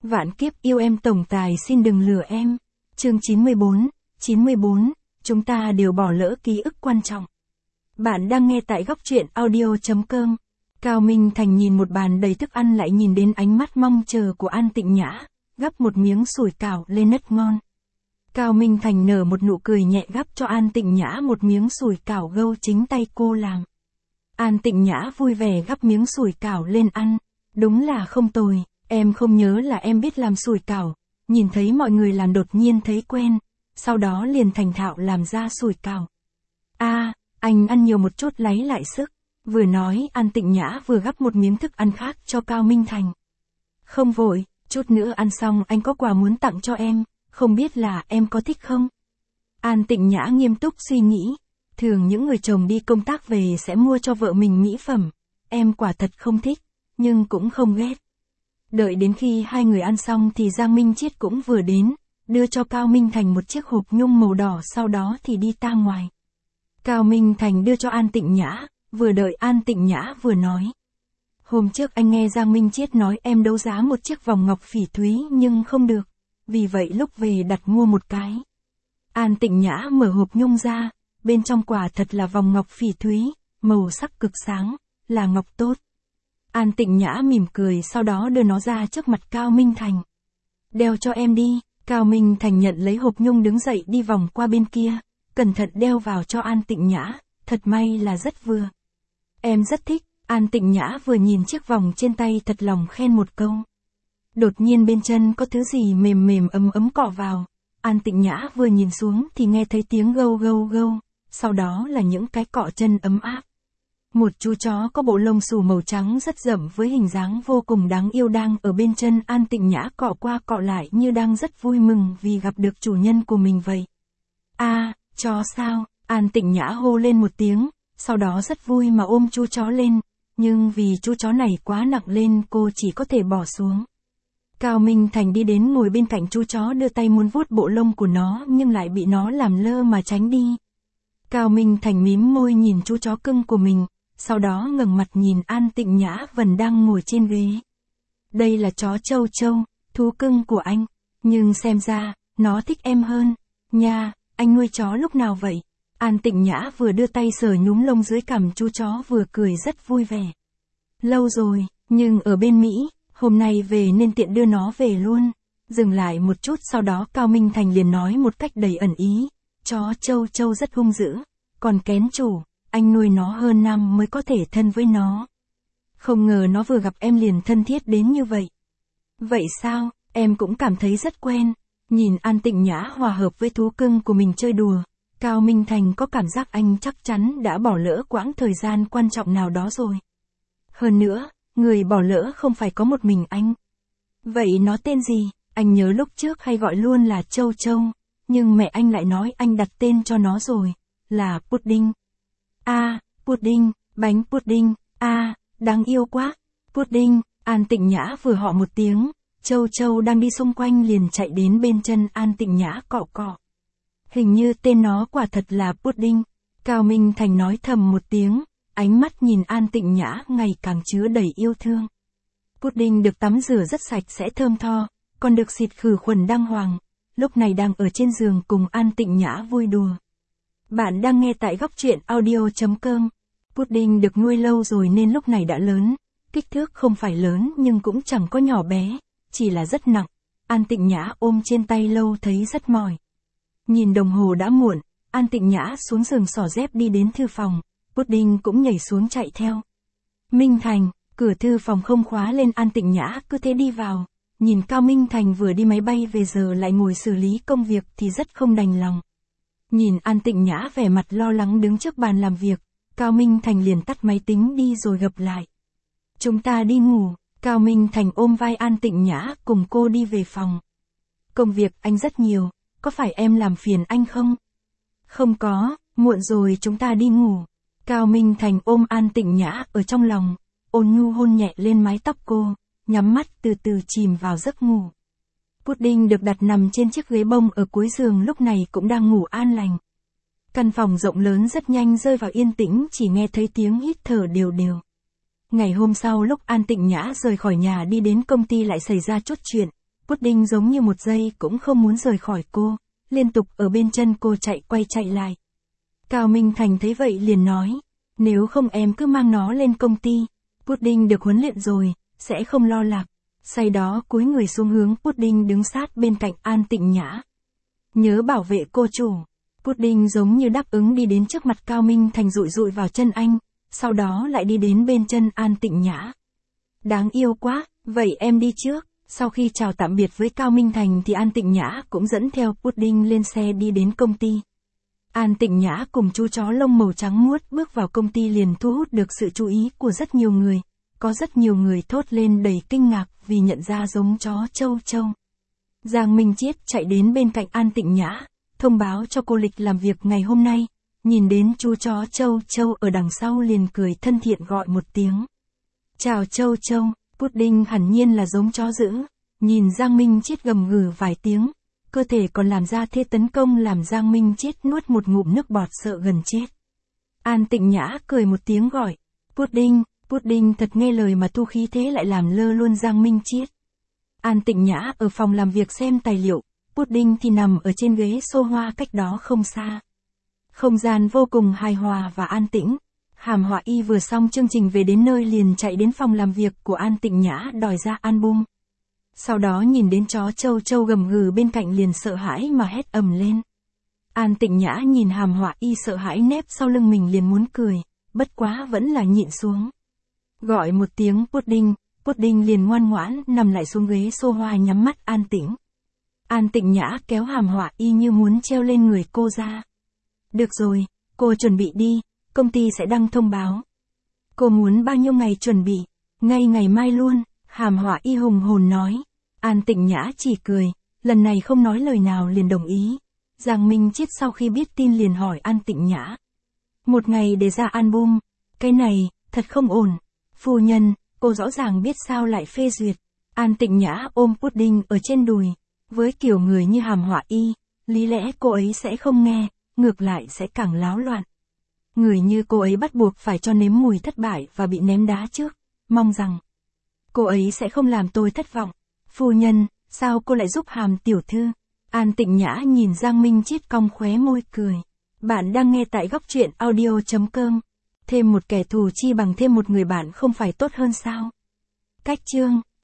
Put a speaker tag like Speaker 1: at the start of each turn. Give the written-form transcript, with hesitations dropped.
Speaker 1: Vạn kiếp yêu em tổng tài xin đừng lừa em. Chương 94, chúng ta đều bỏ lỡ ký ức quan trọng. Bạn đang nghe tại góc truyện audio.com. Cao Minh Thành nhìn một bàn đầy thức ăn lại nhìn đến ánh mắt mong chờ của An Tịnh Nhã, gắp một miếng sủi cảo lên nấc ngon. Cao Minh Thành nở một nụ cười nhẹ gắp cho An Tịnh Nhã một miếng sủi cảo gâu chính tay cô làm. An Tịnh Nhã vui vẻ gắp miếng sủi cảo lên ăn. Đúng là không tồi, em không nhớ là em biết làm sủi cảo, nhìn thấy mọi người làm đột nhiên thấy quen, sau đó liền thành thạo làm ra sủi cảo. Anh ăn nhiều một chút lấy lại sức. Vừa nói An Tịnh Nhã vừa gắp một miếng thức ăn khác cho Cao Minh Thành. Không vội, chút nữa ăn xong anh có quà muốn tặng cho em, không biết là em có thích không? An Tịnh Nhã nghiêm túc suy nghĩ, thường những người chồng đi công tác về sẽ mua cho vợ mình mỹ phẩm, em quả thật không thích, nhưng cũng không ghét. Đợi đến khi hai người ăn xong thì Giang Minh Chiết cũng vừa đến, đưa cho Cao Minh Thành một chiếc hộp nhung màu đỏ sau đó thì đi ra ngoài. Cao Minh Thành đưa cho An Tịnh Nhã, vừa đợi An Tịnh Nhã vừa nói. Hôm trước anh nghe Giang Minh Chiết nói em đấu giá một chiếc vòng ngọc phỉ thúy nhưng không được, vì vậy lúc về đặt mua một cái. An Tịnh Nhã mở hộp nhung ra, bên trong quả thật là vòng ngọc phỉ thúy, màu sắc cực sáng, là ngọc tốt. An Tịnh Nhã mỉm cười sau đó đưa nó ra trước mặt Cao Minh Thành. Đeo cho em đi. Cao Minh Thành nhận lấy hộp nhung đứng dậy đi vòng qua bên kia, cẩn thận đeo vào cho An Tịnh Nhã, thật may là rất vừa. Em rất thích. An Tịnh Nhã vừa nhìn chiếc vòng trên tay thật lòng khen một câu. Đột nhiên bên chân có thứ gì mềm mềm ấm ấm cọ vào, An Tịnh Nhã vừa nhìn xuống thì nghe thấy tiếng gâu gâu gâu, sau đó là những cái cọ chân ấm áp. Một chú chó có bộ lông xù màu trắng rất rậm với hình dáng vô cùng đáng yêu đang ở bên chân An Tịnh Nhã cọ qua cọ lại như đang rất vui mừng vì gặp được chủ nhân của mình vậy. Chó sao? An Tịnh Nhã hô lên một tiếng, sau đó rất vui mà ôm chú chó lên, nhưng vì chú chó này quá nặng lên cô chỉ có thể bỏ xuống. Cao Minh Thành đi đến ngồi bên cạnh chú chó đưa tay muốn vuốt bộ lông của nó nhưng lại bị nó làm lơ mà tránh đi. Cao Minh Thành mím môi nhìn chú chó cưng của mình, sau đó ngẩng mặt nhìn An Tịnh Nhã vẫn đang ngồi trên ghế. Đây là chó Châu Châu, thú cưng của anh, nhưng xem ra, nó thích em hơn. Nha, anh nuôi chó lúc nào vậy? An Tịnh Nhã vừa đưa tay sờ nhúm lông dưới cằm chú chó vừa cười rất vui vẻ. Lâu rồi, nhưng ở bên Mỹ, hôm nay về nên tiện đưa nó về luôn. Dừng lại một chút sau đó Cao Minh Thành liền nói một cách đầy ẩn ý. Chó Châu Châu rất hung dữ, còn kén chủ, anh nuôi nó hơn năm mới có thể thân với nó. Không ngờ nó vừa gặp em liền thân thiết đến như vậy. Vậy sao, em cũng cảm thấy rất quen. Nhìn An Tịnh Nhã hòa hợp với thú cưng của mình chơi đùa, Cao Minh Thành có cảm giác anh chắc chắn đã bỏ lỡ quãng thời gian quan trọng nào đó rồi. Hơn nữa, người bỏ lỡ không phải có một mình anh. Vậy nó tên gì? Anh nhớ lúc trước hay gọi luôn là Châu Châu, nhưng mẹ anh lại nói anh đặt tên cho nó rồi, là Pudding. Pudding, bánh pudding, đáng yêu quá. Pudding, An Tịnh Nhã vừa họ một tiếng, Châu Châu đang đi xung quanh liền chạy đến bên chân An Tịnh Nhã cọ cọ. Hình như tên nó quả thật là Pudding. Cao Minh Thành nói thầm một tiếng, ánh mắt nhìn An Tịnh Nhã ngày càng chứa đầy yêu thương. Pudding được tắm rửa rất sạch sẽ thơm tho, còn được xịt khử khuẩn đàng hoàng, lúc này đang ở trên giường cùng An Tịnh Nhã vui đùa. Bạn đang nghe tại góc truyện audio.com. Pudding được nuôi lâu rồi nên lúc này đã lớn, kích thước không phải lớn nhưng cũng chẳng có nhỏ bé, chỉ là rất nặng. An Tịnh Nhã ôm trên tay lâu thấy rất mỏi. Nhìn đồng hồ đã muộn, An Tịnh Nhã xuống giường xỏ dép đi đến thư phòng, Pudding cũng nhảy xuống chạy theo. Minh Thành, cửa thư phòng không khóa lên An Tịnh Nhã cứ thế đi vào, nhìn Cao Minh Thành vừa đi máy bay về giờ lại ngồi xử lý công việc thì rất không đành lòng. Nhìn An Tịnh Nhã vẻ mặt lo lắng đứng trước bàn làm việc, Cao Minh Thành liền tắt máy tính đi rồi gập lại. Chúng ta đi ngủ. Cao Minh Thành ôm vai An Tịnh Nhã cùng cô đi về phòng. Công việc anh rất nhiều, có phải em làm phiền anh không? Không có, muộn rồi chúng ta đi ngủ. Cao Minh Thành ôm An Tịnh Nhã ở trong lòng, ôn nhu hôn nhẹ lên mái tóc cô, nhắm mắt từ từ chìm vào giấc ngủ. Pudding được đặt nằm trên chiếc ghế bông ở cuối giường lúc này cũng đang ngủ an lành. Căn phòng rộng lớn rất nhanh rơi vào yên tĩnh chỉ nghe thấy tiếng hít thở đều đều. Ngày hôm sau lúc An Tịnh Nhã rời khỏi nhà đi đến công ty lại xảy ra chút chuyện, Pudding giống như một giây cũng không muốn rời khỏi cô, liên tục ở bên chân cô chạy quay chạy lại. Cao Minh Thành thấy vậy liền nói, nếu không em cứ mang nó lên công ty, Pudding được huấn luyện rồi, sẽ không lo lạc. Sau đó cúi người xuống hướng Pudding đứng sát bên cạnh An Tịnh Nhã. Nhớ bảo vệ cô chủ. Pudding giống như đáp ứng đi đến trước mặt Cao Minh Thành dụi dụi vào chân anh, sau đó lại đi đến bên chân An Tịnh Nhã. Đáng yêu quá, vậy em đi trước. Sau khi chào tạm biệt với Cao Minh Thành thì An Tịnh Nhã cũng dẫn theo Pudding lên xe đi đến công ty. An Tịnh Nhã cùng chú chó lông màu trắng muốt bước vào công ty liền thu hút được sự chú ý của rất nhiều người. Có rất nhiều người thốt lên đầy kinh ngạc vì nhận ra giống chó Châu Châu. Giang Minh Chiết chạy đến bên cạnh An Tịnh Nhã, thông báo cho cô lịch làm việc ngày hôm nay. Nhìn đến chú chó Châu Châu ở đằng sau liền cười thân thiện gọi một tiếng. Chào Châu Châu. Pudding hẳn nhiên là giống chó dữ, nhìn Giang Minh Chiết gầm gừ vài tiếng, cơ thể còn làm ra thế tấn công làm Giang Minh Chiết nuốt một ngụm nước bọt sợ gần chết. An Tịnh Nhã cười một tiếng gọi, Pudding thật nghe lời mà thu khí thế lại làm lơ luôn Giang Minh Chiết. An Tịnh Nhã ở phòng làm việc xem tài liệu, Pudding thì nằm ở trên ghế sofa cách đó không xa. Không gian vô cùng hài hòa và an tĩnh. Hàm Họa Y vừa xong chương trình về đến nơi liền chạy đến phòng làm việc của An Tịnh Nhã đòi ra album. Sau đó nhìn đến chó Châu Châu gầm gừ bên cạnh liền sợ hãi mà hét ầm lên. An Tịnh Nhã nhìn Hàm Họa Y sợ hãi nép sau lưng mình liền muốn cười, bất quá vẫn là nhịn xuống. Gọi một tiếng Pudding liền ngoan ngoãn nằm lại xuống ghế sofa nhắm mắt an tĩnh. An Tịnh Nhã kéo Hàm Họa Y như muốn treo lên người cô ra. Được rồi, cô chuẩn bị đi. Công ty sẽ đăng thông báo. Cô muốn bao nhiêu ngày chuẩn bị? Ngay ngày mai luôn, Hàm Họa Y hùng hồn nói. An Tịnh Nhã chỉ cười, lần này không nói lời nào liền đồng ý. Giang Minh Chiết sau khi biết tin liền hỏi An Tịnh Nhã. Một ngày để ra album, cái này, thật không ổn. Phu nhân, cô rõ ràng biết sao lại phê duyệt. An Tịnh Nhã ôm Pudding ở trên đùi. Với kiểu người như Hàm Họa Y, lý lẽ cô ấy sẽ không nghe, ngược lại sẽ càng láo loạn. Người như cô ấy bắt buộc phải cho nếm mùi thất bại và bị ném đá trước, mong rằng cô ấy sẽ không làm tôi thất vọng. Phu nhân, sao cô lại giúp Hàm tiểu thư? An Tịnh Nhã nhìn Giang Minh Chiết cong khóe môi cười. Bạn đang nghe tại góc truyện audio.com. Thêm một kẻ thù chi bằng thêm một người bạn không phải tốt hơn sao? Cách chương